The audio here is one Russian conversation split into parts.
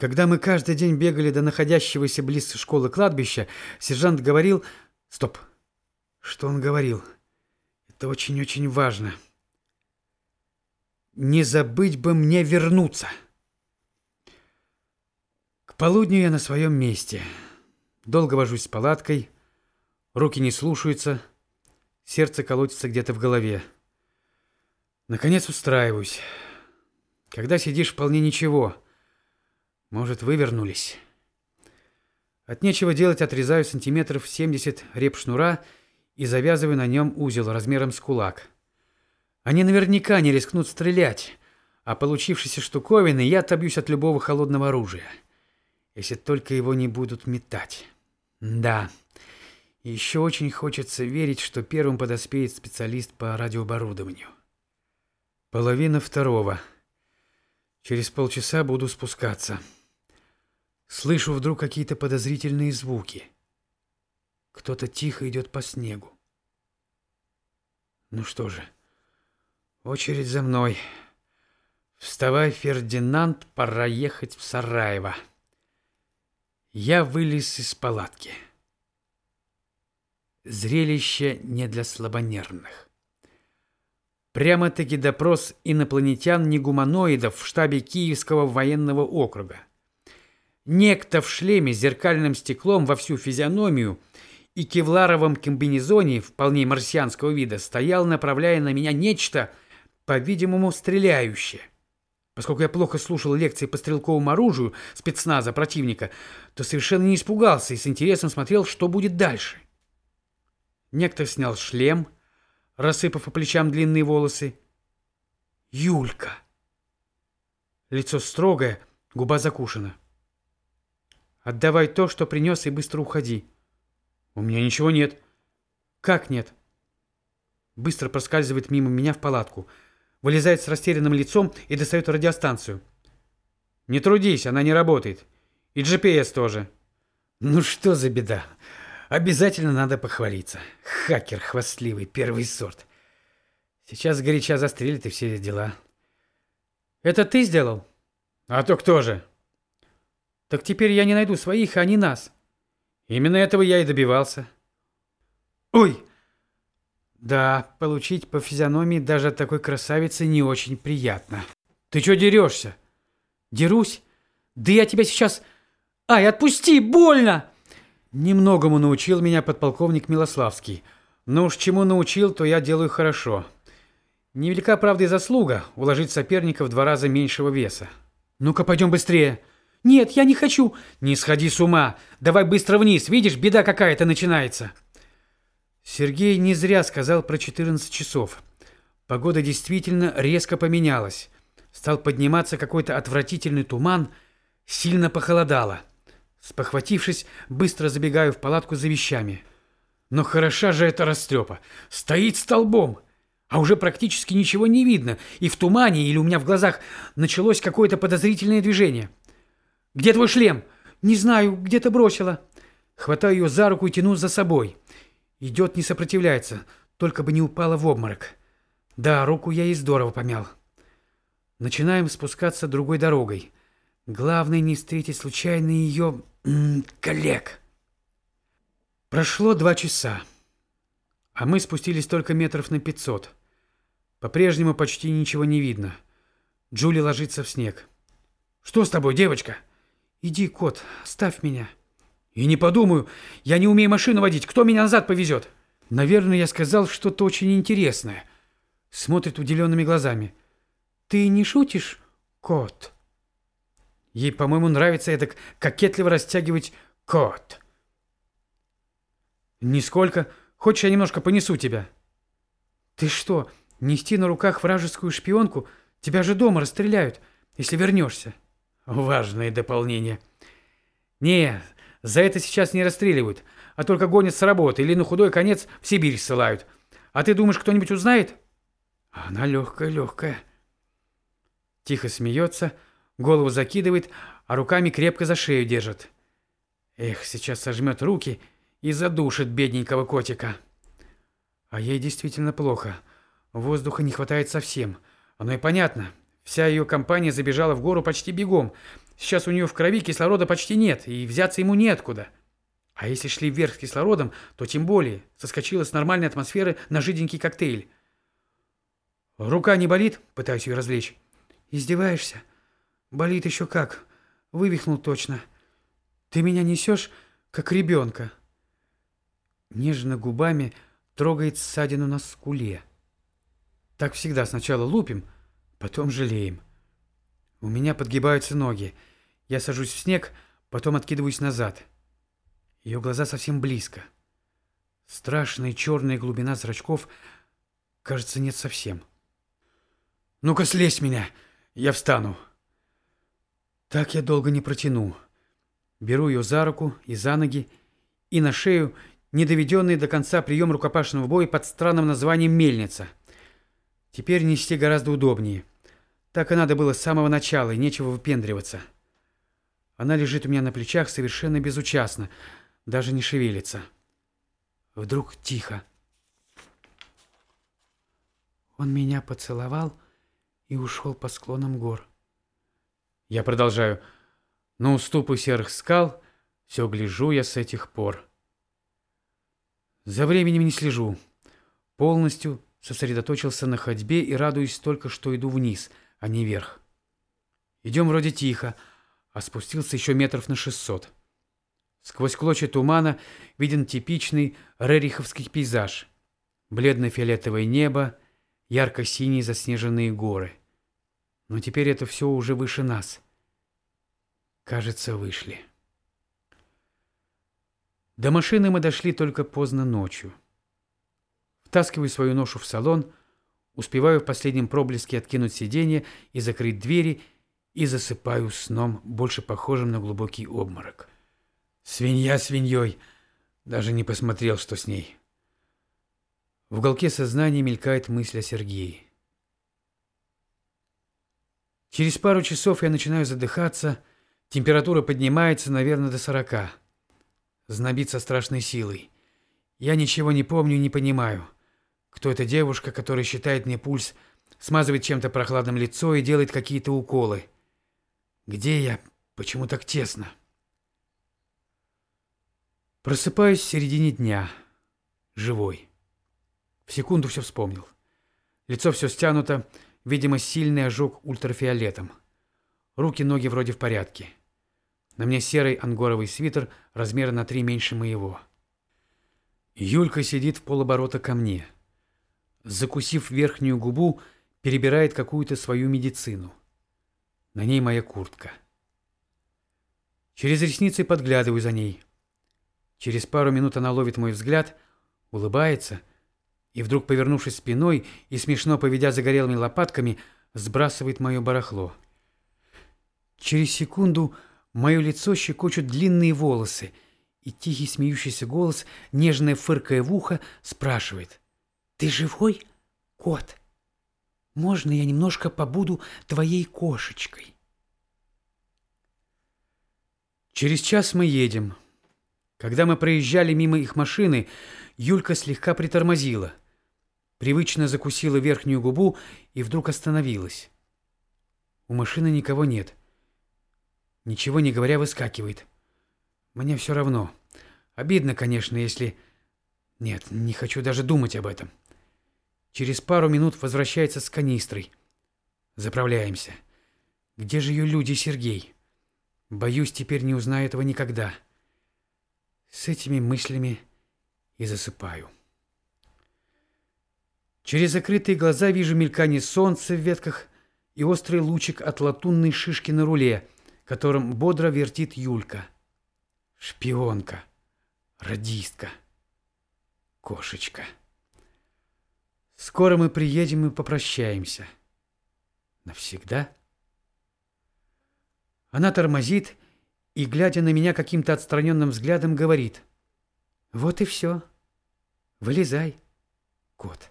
Когда мы каждый день бегали до находящегося близ школы кладбища, сержант говорил... Стоп. Что он говорил? Это очень-очень важно. Не забыть бы мне вернуться. К полудню я на своем месте. Долго вожусь с палаткой. Руки не слушаются. Сердце колотится где-то в голове. Наконец устраиваюсь. Когда сидишь, вполне ничего. Может, вывернулись. От нечего делать отрезаю сантиметров 70 реп шнура и завязываю на нем узел размером с кулак. Они наверняка не рискнут стрелять, а получившейся штуковины я отобьюсь от любого холодного оружия, если только его не будут метать. Да, еще очень хочется верить, что первым подоспеет специалист по радиооборудованию. 1:30. Через полчаса буду спускаться. Слышу вдруг какие-то подозрительные звуки. Кто-то тихо идет по снегу. Ну что же, очередь за мной. Вставай, Фердинанд, пора ехать в Сараево. Я вылез из палатки. Зрелище не для слабонервных. Прямо-таки допрос инопланетян-негуманоидов в штабе Киевского военного округа. Некто в шлеме с зеркальным стеклом во всю физиономию и кевларовом комбинезоне вполне марсианского вида стоял, направляя на меня нечто, по-видимому, стреляющее. Поскольку я плохо слушал лекции по стрелковому оружию спецназа противника, то совершенно не испугался и с интересом смотрел, что будет дальше. Некто снял шлем, рассыпав по плечам длинные волосы. Юлька. Лицо строгое, губа закушена. Отдавай то, что принес, и быстро уходи. У меня ничего нет. Как нет? Быстро проскальзывает мимо меня в палатку. Вылезает с растерянным лицом и достает радиостанцию. Не трудись, она не работает. И GPS тоже. Ну что за беда? Обязательно надо похвалиться. Хакер хвастливый, первый сорт. Сейчас сгоряча застрелит и все дела. Это ты сделал? А то кто же? Так теперь я не найду своих, а не нас. Именно этого я и добивался. Ой! Да, получить по физиономии даже от такой красавицы не очень приятно. Ты чё дерешься? Дерусь? Да я тебя сейчас... Ай, отпусти, больно! Немногому научил меня подполковник Милославский. Но уж чему научил, то я делаю хорошо. Невелика, правда, и заслуга уложить соперника в 2 раза меньшего веса. Ну-ка, пойдем быстрее. Нет, я не хочу. Не сходи с ума. Давай быстро вниз. Видишь, беда какая-то начинается. Сергей не зря сказал про 14 часов. Погода действительно резко поменялась. Стал подниматься какой-то отвратительный туман. Сильно похолодало. Спохватившись, быстро забегаю в палатку за вещами. Но хороша же эта растрепа. Стоит столбом. А уже практически ничего не видно. И в тумане или у меня в глазах началось какое-то подозрительное движение. «Где твой шлем?» «Не знаю, где-то бросила». Хватаю ее за руку и тяну за собой. Идет, не сопротивляется, только бы не упала в обморок. Да, руку я ей здорово помял. Начинаем спускаться другой дорогой. Главное не встретить случайно ее... коллег. Прошло 2 часа, а мы спустились только метров на 500. По-прежнему почти ничего не видно. Джули ложится в снег. «Что с тобой, девочка?» «Иди, кот, оставь меня». «И не подумаю, я не умею машину водить, кто меня назад повезет?» Наверное, я сказал что-то очень интересное. Смотрит удивленными глазами. «Ты не шутишь, кот?» Ей, по-моему, нравится эдак кокетливо растягивать «кот». «Нисколько. Хочешь, я немножко понесу тебя?» «Ты что, нести на руках вражескую шпионку? Тебя же дома расстреляют, если вернешься». Важное дополнение. Не, за это сейчас не расстреливают, а только гонят с работы или на худой конец в Сибирь ссылают. А ты думаешь, кто-нибудь узнает? Она легкая. Тихо смеется, голову закидывает, а руками крепко за шею держит. Эх, сейчас сожмет руки и задушит бедненького котика. А ей действительно плохо. Воздуха не хватает совсем. Оно и понятно. Вся ее компания забежала в гору почти бегом. Сейчас у нее в крови кислорода почти нет, и взяться ему неоткуда. А если шли вверх с кислородом, то тем более соскочила с нормальной атмосферы на жиденький коктейль. Рука не болит? Пытаюсь ее развлечь. Издеваешься? Болит еще как. Вывихнул точно. Ты меня несешь, как ребенка. Нежно губами трогает ссадину на скуле. Так всегда, сначала лупим, потом жалеем. У меня подгибаются ноги. Я сажусь в снег, потом откидываюсь назад. Ее глаза совсем близко. Страшная черная глубина зрачков, кажется, нет совсем. «Ну-ка, слезь с меня, я встану». Так я долго не протяну. Беру ее за руку и за ноги, и на шею недоведенный до конца прием рукопашного боя под странным названием «мельница». Теперь нести гораздо удобнее. Так и надо было с самого начала, и нечего выпендриваться. Она лежит у меня на плечах совершенно безучастно, даже не шевелится. Вдруг тихо. Он меня поцеловал и ушел по склонам гор. Я продолжаю. На уступы серых скал все гляжу я с этих пор. За временем не слежу. Полностью сосредоточился на ходьбе и радуюсь только, что иду вниз, а не вверх. Идем вроде тихо, а спустился еще метров на 600. Сквозь клочья тумана виден типичный рериховский пейзаж. Бледно-фиолетовое небо, ярко-синие заснеженные горы. Но теперь это все уже выше нас. Кажется, вышли. До машины мы дошли только поздно ночью. Втаскиваю свою ношу в салон, успеваю в последнем проблеске откинуть сиденье и закрыть двери, и засыпаю сном, больше похожим на глубокий обморок. Свинья свиньей, даже не посмотрел, что с ней. В уголке сознания мелькает мысль о Сергее. Через пару часов я начинаю задыхаться, температура поднимается, наверное, до 40. Знобит со страшной силой. Я ничего не помню и не понимаю, кто эта девушка, которая считает мне пульс, смазывает чем-то прохладным лицо и делает какие-то уколы. Где я? Почему так тесно? Просыпаюсь в середине дня. Живой. В секунду все вспомнил. Лицо все стянуто, видимо, сильный ожог ультрафиолетом. Руки, ноги вроде в порядке. На мне серый ангоровый свитер размера на 3 меньше моего. Юлька сидит в полоборота ко мне. Закусив верхнюю губу, перебирает какую-то свою медицину. На ней моя куртка. Через ресницы подглядываю за ней. Через пару минут она ловит мой взгляд, улыбается и вдруг, повернувшись спиной и смешно поведя загорелыми лопатками, сбрасывает мое барахло. Через секунду мое лицо щекочут длинные волосы, и тихий смеющийся голос, нежное фыркая в ухо, спрашивает: «Ты живой, кот? Можно я немножко побуду твоей кошечкой?» Через час мы едем. Когда мы проезжали мимо их машины, Юлька слегка притормозила, привычно закусила верхнюю губу и вдруг остановилась. У машины никого нет. Ничего не говоря, выскакивает. Мне все равно. Обидно, конечно, если... Нет, не хочу даже думать об этом. Через пару минут возвращается с канистрой. Заправляемся. Где же ее люди, Сергей? Боюсь, теперь не узнаю этого никогда. С этими мыслями и засыпаю. Через закрытые глаза вижу мелькание солнца в ветках и острый лучик от латунной шишки на руле, которым бодро вертит Юлька. Шпионка, радистка, кошечка. Скоро мы приедем и попрощаемся. Навсегда? Она тормозит и, глядя на меня каким-то отстраненным взглядом, говорит: «Вот и все. Вылезай, кот».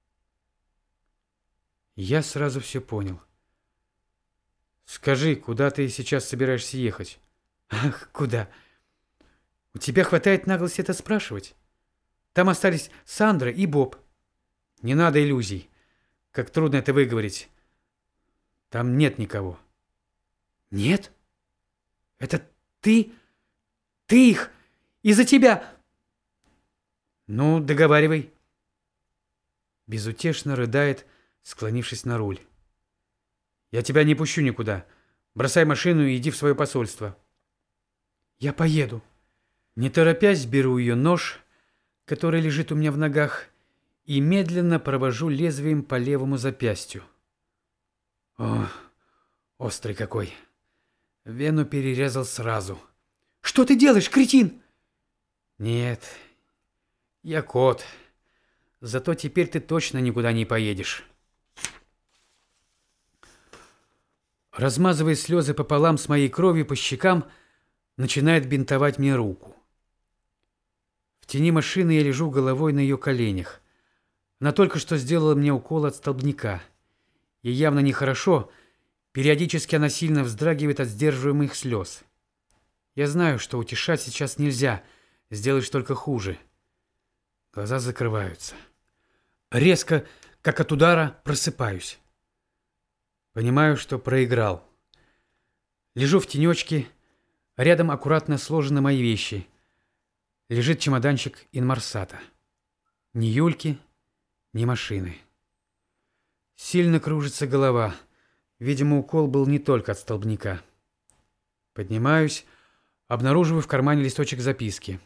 Я сразу все понял. «Скажи, куда ты сейчас собираешься ехать?» «Ах, куда? У тебя хватает наглости это спрашивать? Там остались Сандра и Боб». «Не надо иллюзий. Как трудно это выговорить. Там нет никого». «Нет? Это ты? Ты их? Из-за тебя? Ну, договаривай. Безутешно рыдает, склонившись на руль. Я тебя не пущу никуда. Бросай машину и иди в свое посольство. Я поеду. Не торопясь, беру ее нож, который лежит у меня в ногах, и медленно провожу лезвием по левому запястью. О, острый какой. Вену перерезал сразу. Что ты делаешь, кретин? Нет, я кот. Зато теперь ты точно никуда не поедешь. Размазывая слезы пополам с моей кровью по щекам, начинает бинтовать мне руку. В тени машины я лежу головой на ее коленях. Она только что сделала мне укол от столбняка. Ей явно нехорошо. Периодически она сильно вздрагивает от сдерживаемых слез. Я знаю, что утешать сейчас нельзя. Сделаешь только хуже. Глаза закрываются. Резко, как от удара, просыпаюсь. Понимаю, что проиграл. Лежу в тенечке. Рядом аккуратно сложены мои вещи. Лежит чемоданчик Инмарсата. Ни Юльки, ни машины. Сильно кружится голова. Видимо, укол был не только от столбняка. Поднимаюсь, обнаруживаю в кармане листочек записки.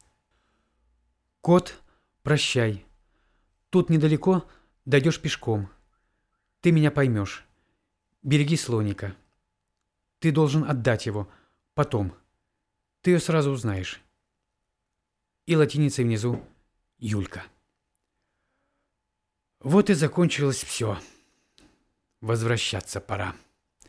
Кот, прощай. Тут недалеко, дойдешь пешком. Ты меня поймешь. Береги слоника. Ты должен отдать его. Потом. Ты ее сразу узнаешь. И латиницей внизу Юлька. Вот и закончилось все. Возвращаться пора.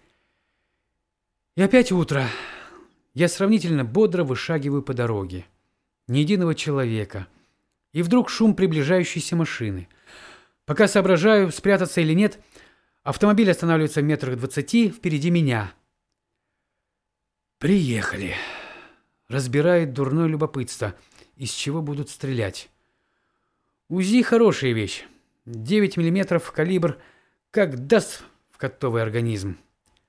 И опять утро. Я сравнительно бодро вышагиваю по дороге. Ни единого человека. И вдруг шум приближающейся машины. Пока соображаю, спрятаться или нет, автомобиль останавливается в метрах 20 впереди меня. Приехали. Разбирает дурное любопытство. Из чего будут стрелять? УЗИ хорошая вещь. 9 миллиметров калибр, как даст в котовый организм.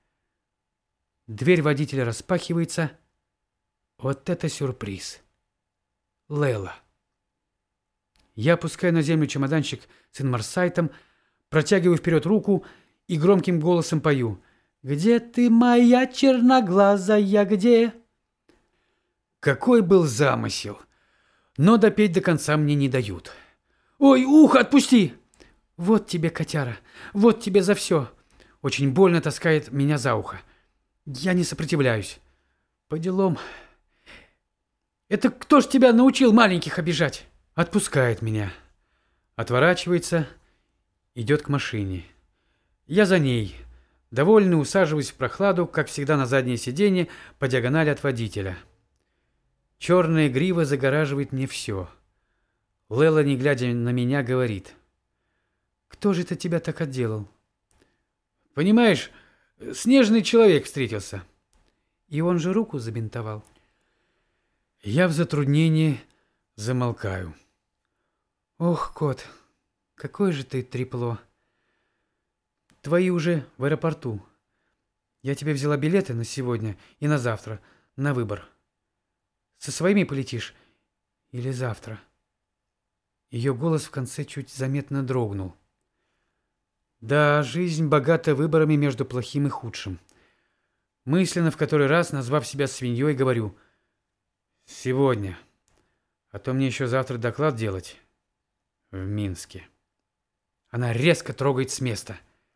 Дверь водителя распахивается. Вот это сюрприз. Лейла. Я опускаю на землю чемоданчик с инмарсайтом, протягиваю вперед руку и громким голосом пою. «Где ты, моя черноглазая, где?» Какой был замысел! Но допеть до конца мне не дают. «Ой, ухо отпусти!» «Вот тебе, котяра, вот тебе за все!» Очень больно таскает меня за ухо. Я не сопротивляюсь. По делам. «Это кто ж тебя научил маленьких обижать?» Отпускает меня. Отворачивается, идет к машине. Я за ней. Довольный усаживаюсь в прохладу, как всегда на заднее сиденье, по диагонали от водителя. Черная грива загораживает мне все. Лейла, не глядя на меня, говорит. «Кто же это тебя так отделал?» «Понимаешь, снежный человек встретился». «И он же руку забинтовал». Я в затруднении замолкаю. «Ох, кот, какое же ты трепло. Твои уже в аэропорту. Я тебе взяла билеты на сегодня и на завтра, на выбор. Со своими полетишь или завтра?» Ее голос в конце чуть заметно дрогнул. Да, жизнь богата выборами между плохим и худшим. Мысленно в который раз, назвав себя свиньей, говорю: «Сегодня. А то мне еще завтра доклад делать. В Минске». Она резко трогает с места.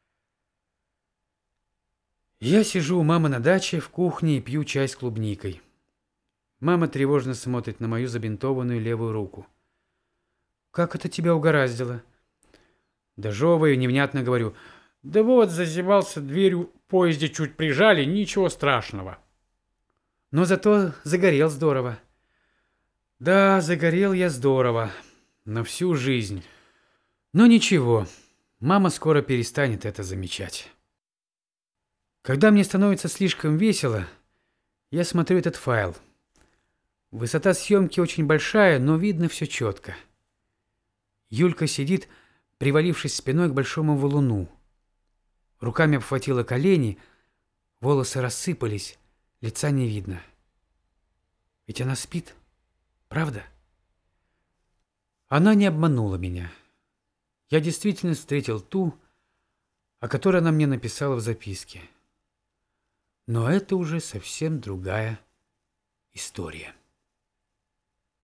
Я сижу у мамы на даче в кухне и пью чай с клубникой. Мама тревожно смотрит на мою забинтованную левую руку. «Как это тебя угораздило?» Дожевываю, невнятно говорю: «Да вот, зазевался, дверью в поезде чуть прижали, ничего страшного». Но зато загорел здорово. Да, загорел я здорово. На всю жизнь. Но ничего, мама скоро перестанет это замечать. Когда мне становится слишком весело, я смотрю этот файл. Высота съемки очень большая, но видно все четко. Юлька сидит, привалившись спиной к большому валуну. Руками обхватила колени, волосы рассыпались, Лица не видно. Ведь она спит, правда? Она не обманула меня. Я действительно встретил ту, о которой она мне написала в записке. Но это уже совсем другая история.